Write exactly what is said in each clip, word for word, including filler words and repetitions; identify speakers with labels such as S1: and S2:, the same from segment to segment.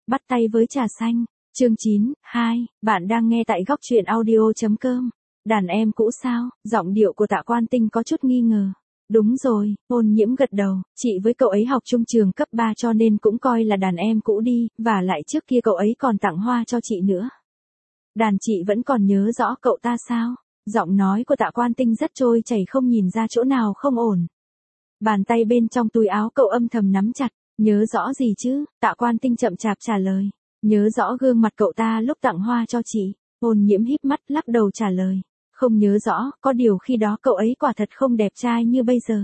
S1: bắt tay với trà xanh. Chương chín, hai, bạn đang nghe tại góc truyện audio chấm com. Đàn em cũ sao? Giọng điệu của Tạ Quan Tinh có chút nghi ngờ. Đúng rồi, Ôn Nhiễm gật đầu, chị với cậu ấy học chung trường cấp ba cho nên cũng coi là đàn em cũ đi, và lại trước kia cậu ấy còn tặng hoa cho chị nữa. Đàn chị vẫn còn nhớ rõ cậu ta sao? Giọng nói của Tạ Quan Tinh rất trôi chảy không nhìn ra chỗ nào không ổn. Bàn tay bên trong túi áo cậu âm thầm nắm chặt, nhớ rõ gì chứ? Tạ Quan Tinh chậm chạp trả lời, nhớ rõ gương mặt cậu ta lúc tặng hoa cho chị. Ôn Nhiễm híp mắt lắc đầu trả lời, không nhớ rõ, có điều khi đó cậu ấy quả thật không đẹp trai như bây giờ.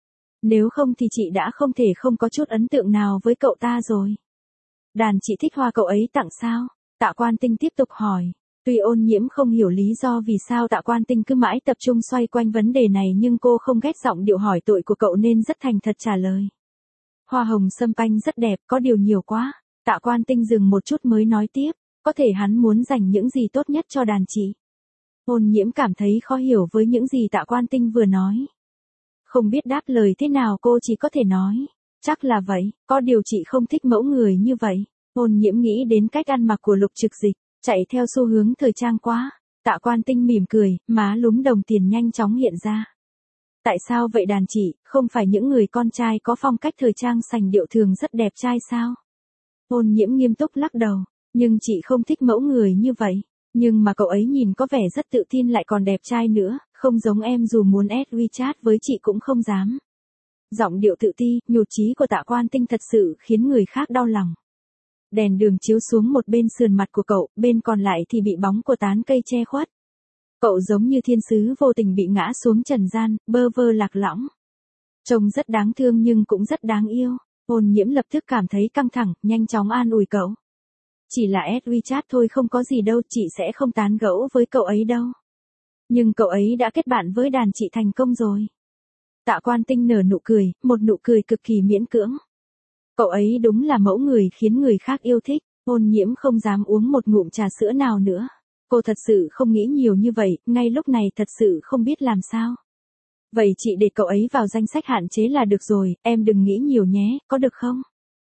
S1: Nếu không thì chị đã không thể không có chút ấn tượng nào với cậu ta rồi. Đàn chị thích hoa cậu ấy tặng sao? Tạ Quan Tinh tiếp tục hỏi. Tuy Ôn Nhiễm không hiểu lý do vì sao Tạ Quan Tinh cứ mãi tập trung xoay quanh vấn đề này nhưng cô không ghét giọng điệu hỏi tội của cậu nên rất thành thật trả lời. Hoa hồng sâm panh rất đẹp, có điều nhiều quá. Tạ Quan Tinh dừng một chút mới nói tiếp, có thể hắn muốn dành những gì tốt nhất cho đàn chị. Ôn Nhiễm cảm thấy khó hiểu với những gì Tạ Quan Tinh vừa nói. Không biết đáp lời thế nào cô chỉ có thể nói, chắc là vậy, có điều chị không thích mẫu người như vậy. Ôn Nhiễm nghĩ đến cách ăn mặc của Lục Trực Dịch, chạy theo xu hướng thời trang quá. Tạ Quan Tinh mỉm cười, má lúm đồng tiền nhanh chóng hiện ra. Tại sao vậy đàn chị, không phải những người con trai có phong cách thời trang sành điệu thường rất đẹp trai sao? Ôn Nhiễm nghiêm túc lắc đầu, nhưng chị không thích mẫu người như vậy. Nhưng mà cậu ấy nhìn có vẻ rất tự tin lại còn đẹp trai nữa, không giống em dù muốn add WeChat với chị cũng không dám. Giọng điệu tự ti, nhụt chí của Tạ Quan Tinh thật sự khiến người khác đau lòng. Đèn đường chiếu xuống một bên sườn mặt của cậu, bên còn lại thì bị bóng của tán cây che khuất. Cậu giống như thiên sứ vô tình bị ngã xuống trần gian, bơ vơ lạc lõng. Trông rất đáng thương nhưng cũng rất đáng yêu. Ôn Nhiễm lập tức cảm thấy căng thẳng, nhanh chóng an ủi cậu. Chỉ là add WeChat thôi không có gì đâu, chị sẽ không tán gẫu với cậu ấy đâu. Nhưng cậu ấy đã kết bạn với đàn chị thành công rồi. Tạ Quan Tinh nở nụ cười, một nụ cười cực kỳ miễn cưỡng. Cậu ấy đúng là mẫu người khiến người khác yêu thích. Ôn Nhiễm không dám uống một ngụm trà sữa nào nữa. Cô thật sự không nghĩ nhiều như vậy, ngay lúc này thật sự không biết làm sao. Vậy chị để cậu ấy vào danh sách hạn chế là được rồi, em đừng nghĩ nhiều nhé, có được không?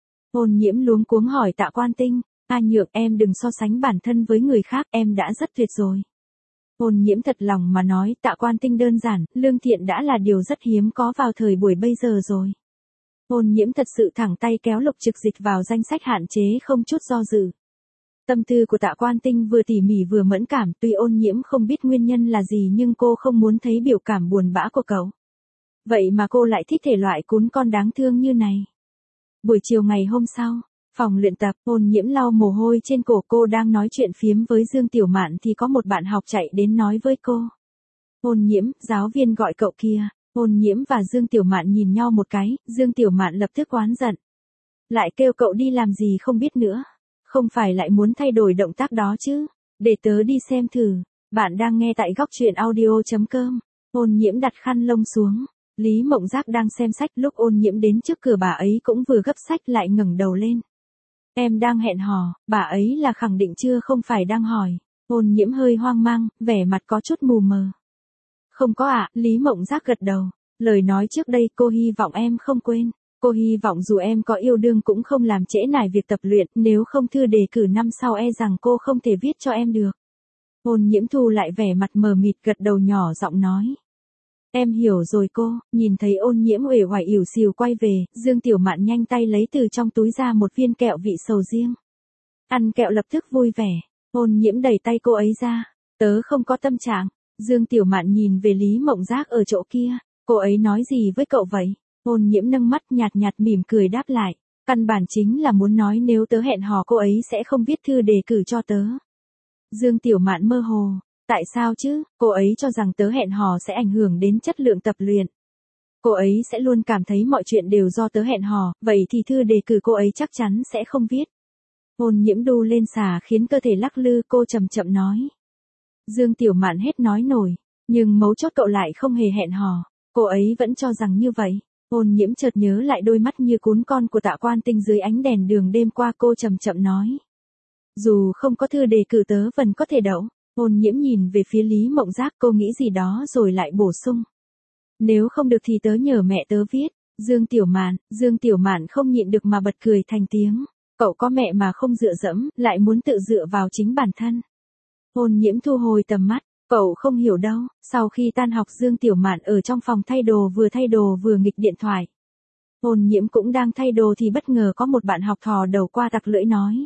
S1: Ôn Nhiễm luống cuống hỏi Tạ Quan Tinh. A Nhược, em đừng so sánh bản thân với người khác, em đã rất tuyệt rồi. Ôn Nhiễm thật lòng mà nói, Tạ Quan Tinh đơn giản, lương thiện đã là điều rất hiếm có vào thời buổi bây giờ rồi. Ôn Nhiễm thật sự thẳng tay kéo Lục Trực Dịch vào danh sách hạn chế không chút do dự. Tâm tư của Tạ Quan Tinh vừa tỉ mỉ vừa mẫn cảm, tuy Ôn Nhiễm không biết nguyên nhân là gì nhưng cô không muốn thấy biểu cảm buồn bã của cậu. Vậy mà cô lại thích thể loại cún con đáng thương như này. Buổi chiều ngày hôm sau, phòng luyện tập, Ôn Nhiễm lau mồ hôi trên cổ, cô đang nói chuyện phiếm với Dương Tiểu Mạn thì có một bạn học chạy đến nói với cô. Ôn Nhiễm, giáo viên gọi cậu kia. Ôn Nhiễm và Dương Tiểu Mạn nhìn nhau một cái, Dương Tiểu Mạn lập tức oán giận. Lại kêu cậu đi làm gì không biết nữa. Không phải lại muốn thay đổi động tác đó chứ. Để tớ đi xem thử. Bạn đang nghe tại góc truyện audio chấm com. Ôn Nhiễm đặt khăn lông xuống. Lý Mộng Giác đang xem sách, lúc Ôn Nhiễm đến trước cửa bà ấy cũng vừa gấp sách lại ngẩng đầu lên. Em đang hẹn hò, bà ấy là khẳng định chưa không phải đang hỏi. Ôn Nhiễm hơi hoang mang, vẻ mặt có chút mù mờ. Không có ạ, à, Lý Mộng Giác gật đầu. Lời nói trước đây cô hy vọng em không quên. Cô hy vọng dù em có yêu đương cũng không làm trễ nải việc tập luyện, nếu không thư đề cử năm sau e rằng cô không thể viết cho em được. Ôn Nhiễm thu lại vẻ mặt mờ mịt gật đầu nhỏ giọng nói. Em hiểu rồi cô. Nhìn thấy Ôn Nhiễm uể oải ỉu xìu quay về, Dương Tiểu Mạn nhanh tay lấy từ trong túi ra một viên kẹo vị sầu riêng. Ăn kẹo lập tức vui vẻ. Ôn Nhiễm đẩy tay cô ấy ra. Tớ không có tâm trạng. Dương Tiểu Mạn nhìn về Lý Mộng Giác ở chỗ kia. Cô ấy nói gì với cậu vậy? Ôn Nhiễm nâng mắt nhạt nhạt mỉm cười đáp lại. Căn bản chính là muốn nói nếu tớ hẹn hò cô ấy sẽ không viết thư đề cử cho tớ. Dương Tiểu Mạn mơ hồ. Tại sao chứ? Cô ấy cho rằng tớ hẹn hò sẽ ảnh hưởng đến chất lượng tập luyện. Cô ấy sẽ luôn cảm thấy mọi chuyện đều do tớ hẹn hò, vậy thì thư đề cử cô ấy chắc chắn sẽ không viết. Ôn Nhiễm đu lên xà khiến cơ thể lắc lư, cô chậm chậm nói. Dương Tiểu Mạn hết nói nổi, nhưng mấu chốt cậu lại không hề hẹn hò. Cô ấy vẫn cho rằng như vậy. Ôn Nhiễm chợt nhớ lại đôi mắt như cún con của Tạ Quan Tinh dưới ánh đèn đường đêm qua, cô chậm chậm nói. Dù không có thư đề cử tớ vẫn có thể đậu. Ôn Nhiễm nhìn về phía Lý Mộng Giác, cô nghĩ gì đó rồi lại bổ sung. Nếu không được thì tớ nhờ mẹ tớ viết. Dương Tiểu Mạn, Dương Tiểu Mạn không nhịn được mà bật cười thành tiếng. Cậu có mẹ mà không dựa dẫm, lại muốn tự dựa vào chính bản thân. Ôn Nhiễm thu hồi tầm mắt, cậu không hiểu đâu, sau khi tan học Dương Tiểu Mạn ở trong phòng thay đồ vừa thay đồ vừa nghịch điện thoại. Ôn Nhiễm cũng đang thay đồ thì bất ngờ có một bạn học thò đầu qua tặc lưỡi nói.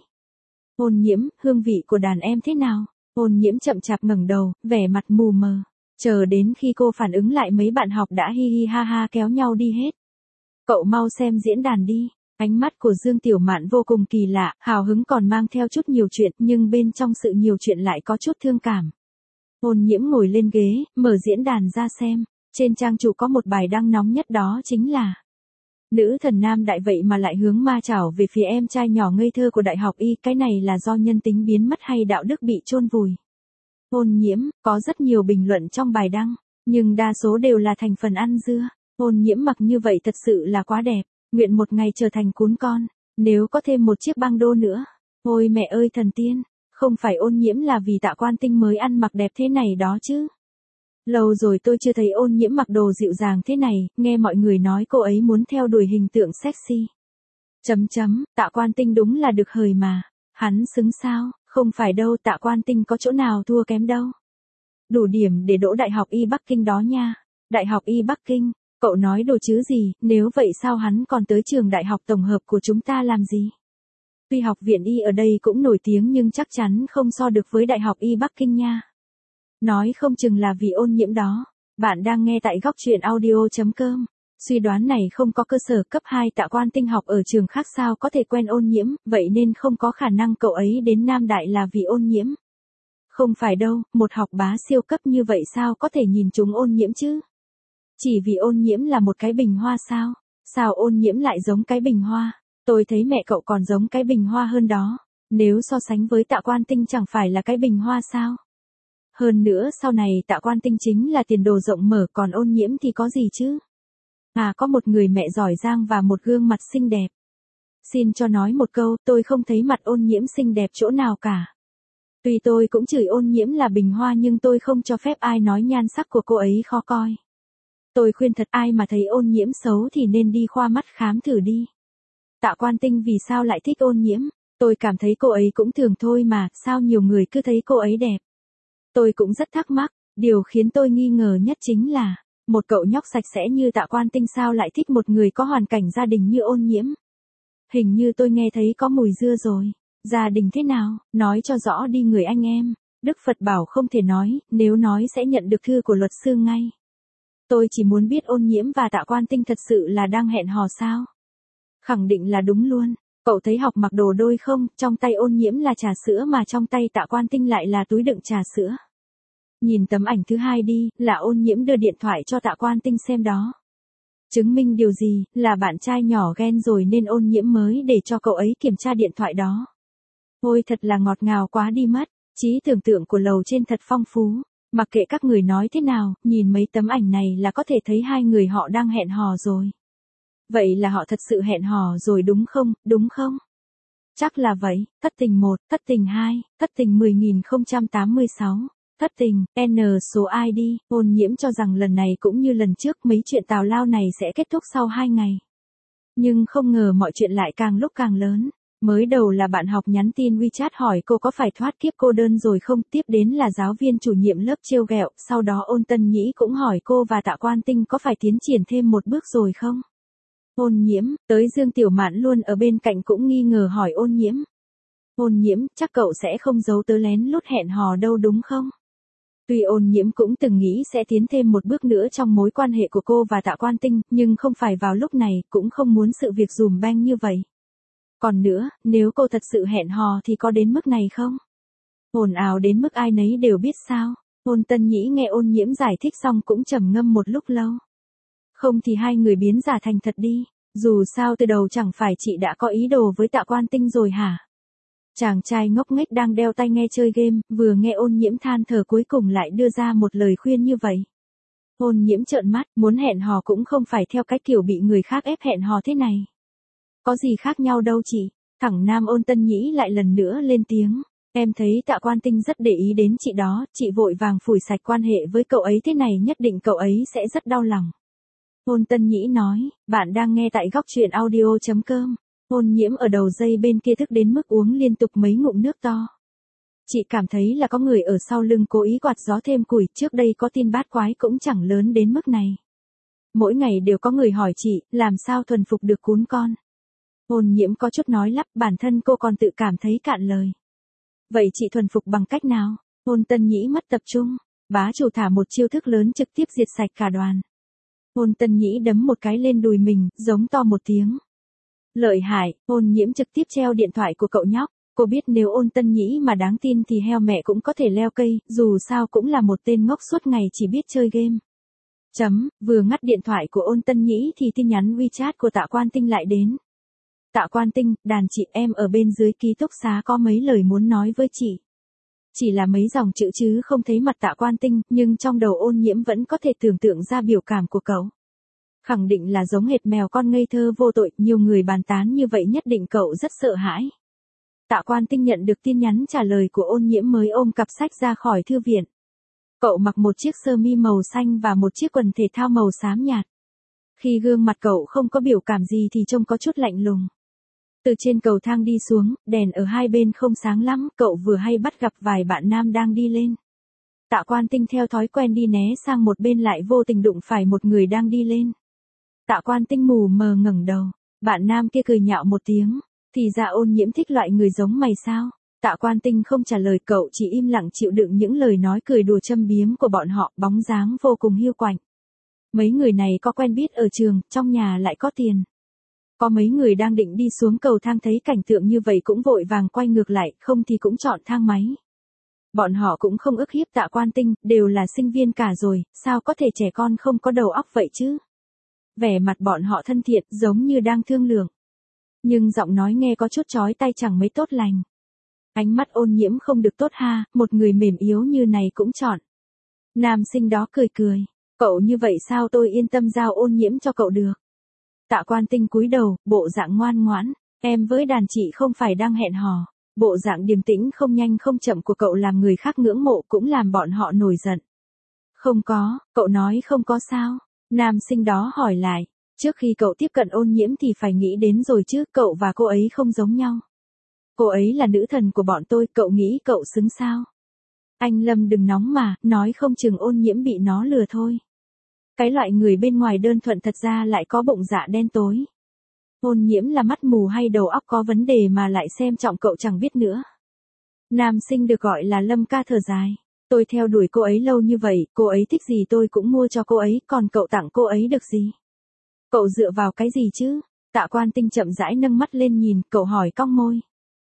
S1: Ôn Nhiễm, hương vị của đàn em thế nào? Ôn Nhiễm chậm chạp ngẩng đầu, vẻ mặt mù mờ. Chờ đến khi cô phản ứng lại mấy bạn học đã hi hi ha ha kéo nhau đi hết. Cậu mau xem diễn đàn đi. Ánh mắt của Dương Tiểu Mạn vô cùng kỳ lạ, hào hứng còn mang theo chút nhiều chuyện, nhưng bên trong sự nhiều chuyện lại có chút thương cảm. Ôn Nhiễm ngồi lên ghế, mở diễn đàn ra xem. Trên trang chủ có một bài đăng nóng nhất, đó chính là nữ thần nam đại vậy mà lại hướng ma chảo về phía em trai nhỏ ngây thơ của đại học y, cái này là do nhân tính biến mất hay đạo đức bị chôn vùi? Ôn Nhiễm, có rất nhiều bình luận trong bài đăng, nhưng đa số đều là thành phần ăn dưa. Ôn Nhiễm mặc như vậy thật sự là quá đẹp, nguyện một ngày trở thành cún con, nếu có thêm một chiếc băng đô nữa. Ôi mẹ ơi thần tiên, không phải Ôn Nhiễm là vì Tạ Quan Tinh mới ăn mặc đẹp thế này đó chứ. Lâu rồi tôi chưa thấy Ôn Nhiễm mặc đồ dịu dàng thế này, nghe mọi người nói cô ấy muốn theo đuổi hình tượng sexy. Chấm chấm, Tạ Quan Tinh đúng là được hời mà, hắn xứng sao, không phải đâu, Tạ Quan Tinh có chỗ nào thua kém đâu. Đủ điểm để đỗ Đại học Y Bắc Kinh đó nha. Đại học Y Bắc Kinh, cậu nói đồ chứ gì, nếu vậy sao hắn còn tới trường đại học tổng hợp của chúng ta làm gì? Tuy học viện Y ở đây cũng nổi tiếng nhưng chắc chắn không so được với Đại học Y Bắc Kinh nha. Nói không chừng là vì Ôn Nhiễm đó. Bạn đang nghe tại góc truyện audio chấm com. Suy đoán này không có cơ sở. Cấp hai Tạ Quan Tinh học ở trường khác sao có thể quen Ôn Nhiễm, vậy nên không có khả năng cậu ấy đến Nam Đại là vì Ôn Nhiễm. Không phải đâu, một học bá siêu cấp như vậy sao có thể nhìn trúng Ôn Nhiễm chứ? Chỉ vì Ôn Nhiễm là một cái bình hoa sao? Sao Ôn Nhiễm lại giống cái bình hoa? Tôi thấy mẹ cậu còn giống cái bình hoa hơn đó. Nếu so sánh với Tạ Quan Tinh chẳng phải là cái bình hoa sao? Hơn nữa sau này Tạ Quan Tinh chính là tiền đồ rộng mở, còn Ôn Nhiễm thì có gì chứ? À, có một người mẹ giỏi giang và một gương mặt xinh đẹp. Xin cho nói một câu, tôi không thấy mặt Ôn Nhiễm xinh đẹp chỗ nào cả. Tuy tôi cũng chửi Ôn Nhiễm là bình hoa nhưng tôi không cho phép ai nói nhan sắc của cô ấy khó coi. Tôi khuyên thật, ai mà thấy Ôn Nhiễm xấu thì nên đi khoa mắt khám thử đi. Tạ Quan Tinh vì sao lại thích Ôn Nhiễm? Tôi cảm thấy cô ấy cũng thường thôi mà, sao nhiều người cứ thấy cô ấy đẹp? Tôi cũng rất thắc mắc, điều khiến tôi nghi ngờ nhất chính là, một cậu nhóc sạch sẽ như Tạ Quan Tinh sao lại thích một người có hoàn cảnh gia đình như Ôn Nhiễm? Hình như tôi nghe thấy có mùi dưa rồi. Gia đình thế nào, nói cho rõ đi người anh em. Đức Phật bảo không thể nói, nếu nói sẽ nhận được thư của luật sư ngay. Tôi chỉ muốn biết Ôn Nhiễm và Tạ Quan Tinh thật sự là đang hẹn hò sao? Khẳng định là đúng luôn. Cậu thấy học mặc đồ đôi không, trong tay Ôn Nhiễm là trà sữa mà trong tay Tạ Quan Tinh lại là túi đựng trà sữa. Nhìn tấm ảnh thứ hai đi, là Ôn Nhiễm đưa điện thoại cho Tạ Quan Tinh xem đó. Chứng minh điều gì, là bạn trai nhỏ ghen rồi nên Ôn Nhiễm mới để cho cậu ấy kiểm tra điện thoại đó. Ôi thật là ngọt ngào quá đi mất, trí tưởng tượng của lầu trên thật phong phú. Mặc kệ các người nói thế nào, nhìn mấy tấm ảnh này là có thể thấy hai người họ đang hẹn hò rồi. Vậy là họ thật sự hẹn hò rồi đúng không, đúng không? Chắc là vậy. Thất tình một, thất tình hai, thất tình mười nghìn không trăm tám mươi sáu, thất tình, N số i đê. Ôn Nhiễm cho rằng lần này cũng như lần trước mấy chuyện tào lao này sẽ kết thúc sau hai ngày. Nhưng không ngờ mọi chuyện lại càng lúc càng lớn. Mới đầu là bạn học nhắn tin WeChat hỏi cô có phải thoát kiếp cô đơn rồi không, tiếp đến là giáo viên chủ nhiệm lớp trêu ghẹo, sau đó Ôn Tân Nhĩ cũng hỏi cô và Tạ Quan Tinh có phải tiến triển thêm một bước rồi không. Ôn Nhiễm, tới Dương Tiểu Mạn luôn ở bên cạnh cũng nghi ngờ hỏi Ôn Nhiễm. Ôn Nhiễm, chắc cậu sẽ không giấu tớ lén lút hẹn hò đâu đúng không? Tuy Ôn Nhiễm cũng từng nghĩ sẽ tiến thêm một bước nữa trong mối quan hệ của cô và Tạ Quan Tinh, nhưng không phải vào lúc này, cũng không muốn sự việc dùm beng như vậy. Còn nữa, nếu cô thật sự hẹn hò thì có đến mức này không? Ồn ào đến mức ai nấy đều biết sao? Ôn Tân Nhĩ nghe Ôn Nhiễm giải thích xong cũng trầm ngâm một lúc lâu. Không thì hai người biến giả thành thật đi, dù sao từ đầu chẳng phải chị đã có ý đồ với Tạ Quan Tinh rồi hả? Chàng trai ngốc nghếch đang đeo tai nghe chơi game, vừa nghe Ôn Nhiễm than thở cuối cùng lại đưa ra một lời khuyên như vậy. Ôn Nhiễm trợn mắt, muốn hẹn hò cũng không phải theo cái kiểu bị người khác ép hẹn hò thế này. Có gì khác nhau đâu chị, thẳng nam Ôn Tân Nhĩ lại lần nữa lên tiếng. Em thấy Tạ Quan Tinh rất để ý đến chị đó, chị vội vàng phủi sạch quan hệ với cậu ấy thế này nhất định cậu ấy sẽ rất đau lòng. Ôn Tân Nhĩ nói, bạn đang nghe tại góc truyện audio chấm com. Ôn Nhiễm ở đầu dây bên kia thức đến mức uống liên tục mấy ngụm nước to. Chị cảm thấy là có người ở sau lưng cố ý quạt gió thêm củi, trước đây có tin bát quái cũng chẳng lớn đến mức này. Mỗi ngày đều có người hỏi chị, làm sao thuần phục được cún con. Ôn Nhiễm có chút nói lắp, bản thân cô còn tự cảm thấy cạn lời. Vậy chị thuần phục bằng cách nào? Ôn Tân Nhĩ mất tập trung, bá chủ thả một chiêu thức lớn trực tiếp diệt sạch cả đoàn. Ôn Tân Nhĩ đấm một cái lên đùi mình, giống to một tiếng. Lợi hại, Ôn Nhiễm trực tiếp treo điện thoại của cậu nhóc. Cô biết nếu Ôn Tân Nhĩ mà đáng tin thì heo mẹ cũng có thể leo cây, dù sao cũng là một tên ngốc suốt ngày chỉ biết chơi game. Chấm, vừa ngắt điện thoại của Ôn Tân Nhĩ thì tin nhắn WeChat của Tạ Quan Tinh lại đến. Tạ Quan Tinh, đàn chị em ở bên dưới ký túc xá có mấy lời muốn nói với chị. Chỉ là mấy dòng chữ chứ không thấy mặt Tạ Quan Tinh, nhưng trong đầu Ôn Nhiễm vẫn có thể tưởng tượng ra biểu cảm của cậu. Khẳng định là giống hệt mèo con ngây thơ vô tội, nhiều người bàn tán như vậy nhất định cậu rất sợ hãi. Tạ Quan Tinh nhận được tin nhắn trả lời của Ôn Nhiễm mới ôm cặp sách ra khỏi thư viện. Cậu mặc một chiếc sơ mi màu xanh và một chiếc quần thể thao màu xám nhạt. Khi gương mặt cậu không có biểu cảm gì thì trông có chút lạnh lùng. Từ trên cầu thang đi xuống, đèn ở hai bên không sáng lắm, cậu vừa hay bắt gặp vài bạn nam đang đi lên. Tạ Quan Tinh theo thói quen đi né sang một bên lại vô tình đụng phải một người đang đi lên. Tạ Quan Tinh mù mờ ngẩng đầu, bạn nam kia cười nhạo một tiếng, thì ra Ôn Nhiễm thích loại người giống mày sao? Tạ Quan Tinh không trả lời cậu, chỉ im lặng chịu đựng những lời nói cười đùa châm biếm của bọn họ, bóng dáng vô cùng hiu quạnh. Mấy người này có quen biết ở trường, trong nhà lại có tiền. Có mấy người đang định đi xuống cầu thang thấy cảnh tượng như vậy cũng vội vàng quay ngược lại, không thì cũng chọn thang máy. Bọn họ cũng không ức hiếp Tạ Quan Tinh, đều là sinh viên cả rồi, sao có thể trẻ con không có đầu óc vậy chứ? Vẻ mặt bọn họ thân thiện, giống như đang thương lượng. Nhưng giọng nói nghe có chút chói tai chẳng mấy tốt lành. Ánh mắt Ôn Nhiễm không được tốt ha, một người mềm yếu như này cũng chọn. Nam sinh đó cười cười, cậu như vậy sao tôi yên tâm giao Ôn Nhiễm cho cậu được. Tạ Quan Tinh cúi đầu, bộ dạng ngoan ngoãn, em với đàn chị không phải đang hẹn hò. Bộ dạng điềm tĩnh không nhanh không chậm của cậu làm người khác ngưỡng mộ cũng làm bọn họ nổi giận. Không có, cậu nói không có sao? Nam sinh đó hỏi lại, trước khi cậu tiếp cận Ôn Nhiễm thì phải nghĩ đến rồi chứ, cậu và cô ấy không giống nhau. Cô ấy là nữ thần của bọn tôi, cậu nghĩ cậu xứng sao? Anh Lâm đừng nóng mà, nói không chừng Ôn Nhiễm bị nó lừa thôi. Cái loại người bên ngoài đơn thuần thật ra lại có bụng dạ đen tối. Ôn Nhiễm là mắt mù hay đầu óc có vấn đề mà lại xem trọng cậu chẳng biết nữa. Nam sinh được gọi là Lâm ca thở dài. Tôi theo đuổi cô ấy lâu như vậy, cô ấy thích gì tôi cũng mua cho cô ấy, còn cậu tặng cô ấy được gì? Cậu dựa vào cái gì chứ? Tạ Quan Tinh chậm rãi nâng mắt lên nhìn, cậu hỏi cong môi.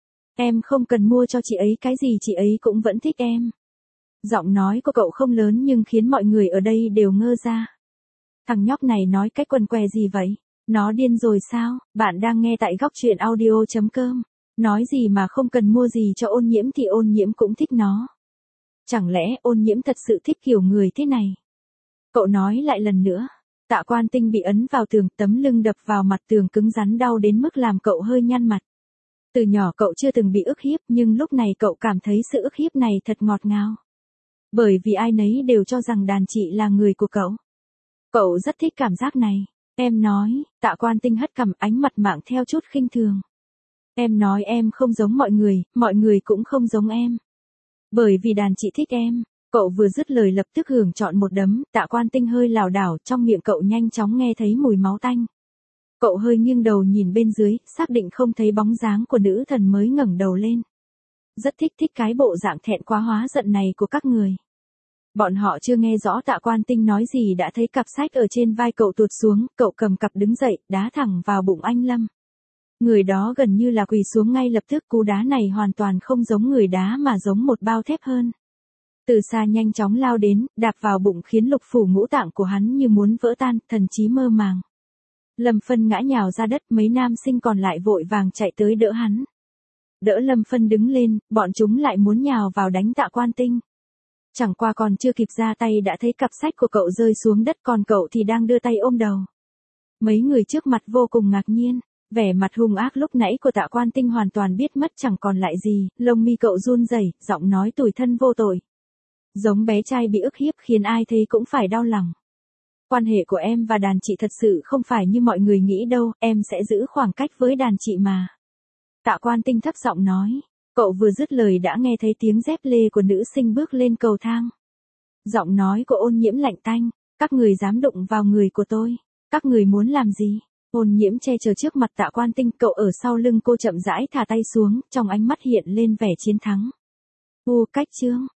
S1: Em không cần mua cho chị ấy cái gì, chị ấy cũng vẫn thích em. Giọng nói của cậu không lớn nhưng khiến mọi người ở đây đều ngơ ra. Thằng nhóc này nói cái quần què gì vậy? Nó điên rồi sao? Bạn đang nghe tại góc truyện audio chấm com. Nói gì mà không cần mua gì cho Ôn Nhiễm thì Ôn Nhiễm cũng thích nó. Chẳng lẽ Ôn Nhiễm thật sự thích kiểu người thế này? Cậu nói lại lần nữa. Tạ Quan Tinh bị ấn vào tường, tấm lưng đập vào mặt tường cứng rắn đau đến mức làm cậu hơi nhăn mặt. Từ nhỏ cậu chưa từng bị ức hiếp nhưng lúc này cậu cảm thấy sự ức hiếp này thật ngọt ngào. Bởi vì ai nấy đều cho rằng đàn chị là người của cậu. Cậu rất thích cảm giác này. Em nói, Tạ Quan Tinh hất cằm, ánh mặt mạng theo chút khinh thường. Em nói em không giống mọi người, mọi người cũng không giống em. Bởi vì đàn chị thích em. Cậu vừa dứt lời lập tức hưởng chọn một đấm, Tạ Quan Tinh hơi lảo đảo, trong miệng cậu nhanh chóng nghe thấy mùi máu tanh. Cậu hơi nghiêng đầu nhìn bên dưới, xác định không thấy bóng dáng của nữ thần mới ngẩng đầu lên. Rất thích thích cái bộ dạng thẹn quá hóa giận này của các người. Bọn họ chưa nghe rõ Tạ Quan Tinh nói gì đã thấy cặp sách ở trên vai cậu tuột xuống, cậu cầm cặp đứng dậy, đá thẳng vào bụng anh Lâm. Người đó gần như là quỳ xuống ngay lập tức, cú đá này hoàn toàn không giống người đá mà giống một bao thép hơn. Từ xa nhanh chóng lao đến, đạp vào bụng khiến lục phủ ngũ tạng của hắn như muốn vỡ tan, thần trí mơ màng. Lâm Phân ngã nhào ra đất, mấy nam sinh còn lại vội vàng chạy tới đỡ hắn. Đỡ Lâm Phân đứng lên, bọn chúng lại muốn nhào vào đánh Tạ Quan Tinh. Chẳng qua còn chưa kịp ra tay đã thấy cặp sách của cậu rơi xuống đất, còn cậu thì đang đưa tay ôm đầu. Mấy người trước mặt vô cùng ngạc nhiên, vẻ mặt hung ác lúc nãy của Tạ Quan Tinh hoàn toàn biết mất chẳng còn lại gì, lông mi cậu run rẩy, giọng nói tủi thân vô tội. Giống bé trai bị ức hiếp khiến ai thấy cũng phải đau lòng. Quan hệ của em và đàn chị thật sự không phải như mọi người nghĩ đâu, em sẽ giữ khoảng cách với đàn chị mà. Tạ Quan Tinh thấp giọng nói. Cậu vừa dứt lời đã nghe thấy tiếng dép lê của nữ sinh bước lên cầu thang. Giọng nói của Ôn Nhiễm lạnh tanh. Các người dám đụng vào người của tôi. Các người muốn làm gì? Ôn Nhiễm che chở trước mặt Tạ Quan Tinh, cậu ở sau lưng cô chậm rãi thả tay xuống, trong ánh mắt hiện lên vẻ chiến thắng. U cách chương,